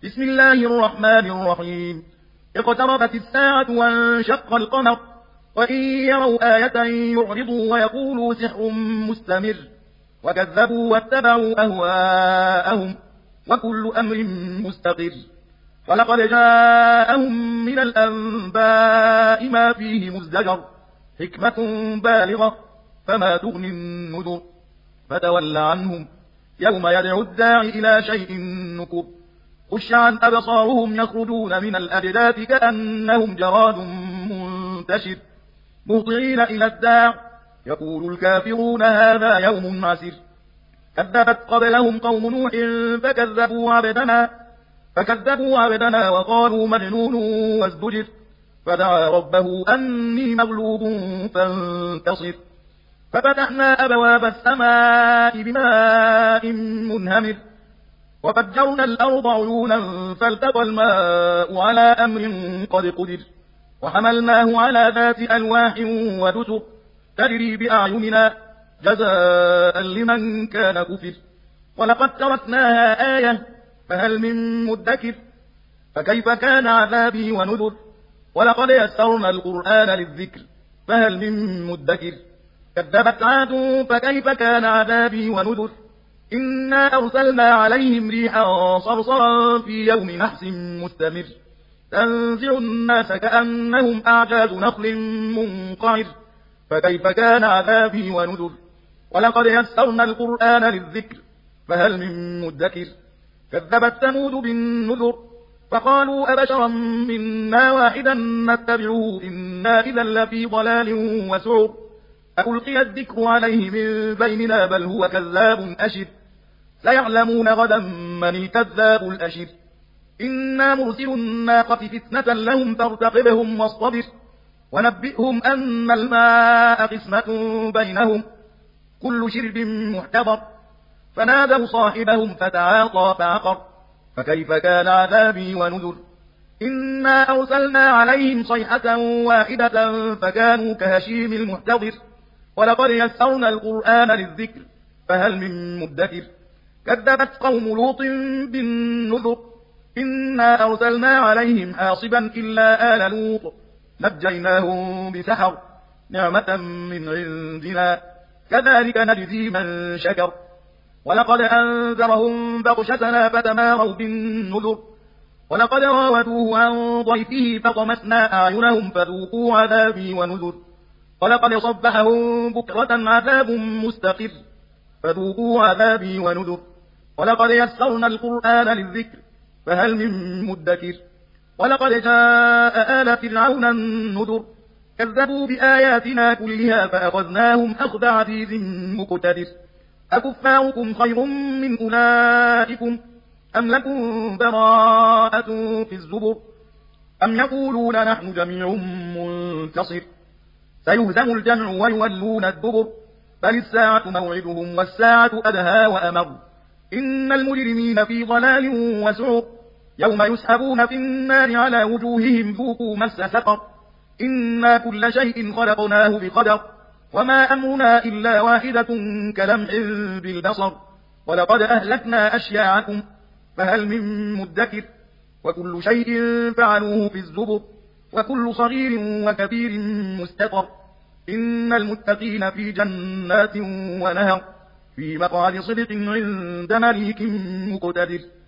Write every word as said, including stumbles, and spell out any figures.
بسم الله الرحمن الرحيم. اقتربت الساعة وانشق القمر وإن يروا آية يعرضوا ويقولوا سحر مستمر وكذبوا واتبعوا أهواءهم وكل أمر مستقر ولقد جاءهم من الأنباء ما فيه مزدجر حكمة بالغة فما تغني النذر فتول عنهم يوم يدعو الداعي إلى شيء نكر خش عن أبصارهم يخرجون من الأجداث كأنهم جراد منتشر مهطعين إلى الداع يقول الكافرون هذا يوم عسر كذبت قبلهم قوم نوح فكذبوا عبدنا فكذبوا عبدنا وقالوا مجنون وازدجر فدعا ربه أني مغلوب فانتصر ففتحنا أبواب السماء بماء منهمر وفجرنا الأرض عيونا فالتقى الماء على أمر قد قدر وحملناه على ذات ألواح ودسر تجري بأعيننا جزاء لمن كان كفر ولقد تركناها آية فهل من مدكر فكيف كان عذابي ونذر ولقد يسرنا القرآن للذكر فهل من مدكر كذبت عاد فكيف كان عذابي ونذر إنا أرسلنا عليهم ريحا صرصرا في يوم نحس مستمر تنزع الناس كأنهم أعجاز نخل منقعر فكيف كان عذابي ونذر ولقد يسرنا القرآن للذكر فهل من مدكر كذبت ثمود بالنذر فقالوا أبشرا منا واحدا نتبعه إنا إذا لفي ضلال وسعر ألقي الذكر عليه من بيننا بل هو كذاب أشر سيعلمون غدا من الكذاب الأشر إنا مرسل الناقة فتنة لهم فارتقبهم واصطبر ونبئهم أن الماء قسمة بينهم كل شرب محتضر فنادوا صاحبهم فتعاطى فعقر فكيف كان عذابي ونذر إنا أرسلنا عليهم صيحة واحدة فكانوا كهشيم المحتضر ولقد يسرنا القرآن للذكر فهل من مدكر كذبت قوم لوط بالنذر إنا أرسلنا عليهم حاصبا إلا آل لوط نجيناهم بسحر نعمة من عندنا كذلك نجزي من شكر ولقد أنذرهم بطشتنا فتماروا بالنذر ولقد راودوه عن ضيفه فطمسنا أعينهم فذوقوا عذابي ونذر ولقد صبحهم بكرة عذاب مستقر فذوقوا عذابي ونذر ولقد يسرنا القرآن للذكر فهل من مدكر ولقد جاء آل فرعون النذر كذبوا بآياتنا كلها فأخذناهم أخذ عزيز مقتدر أكفاركم خير من أولئكم أم لكم براءة في الزبر أم يقولون نحن جميع منتصر سيهزم الجمع ويولون الدبر بل الساعة موعدهم والساعة أدهى وأمر إن المجرمين في ضلال وسعر يوم يسحبون في النار على وجوههم ذوقوا مس سقر إنا كل شيء خلقناه بقدر وما أمرنا إلا واحدة كلمح بالبصر ولقد أهلكنا أشياعكم فهل من مدكر وكل شيء فعلوه في الزبر وكل صغير وكبير مستقر إن المتقين في جنات ونهر في مقعد صدق عند مليك مقتدر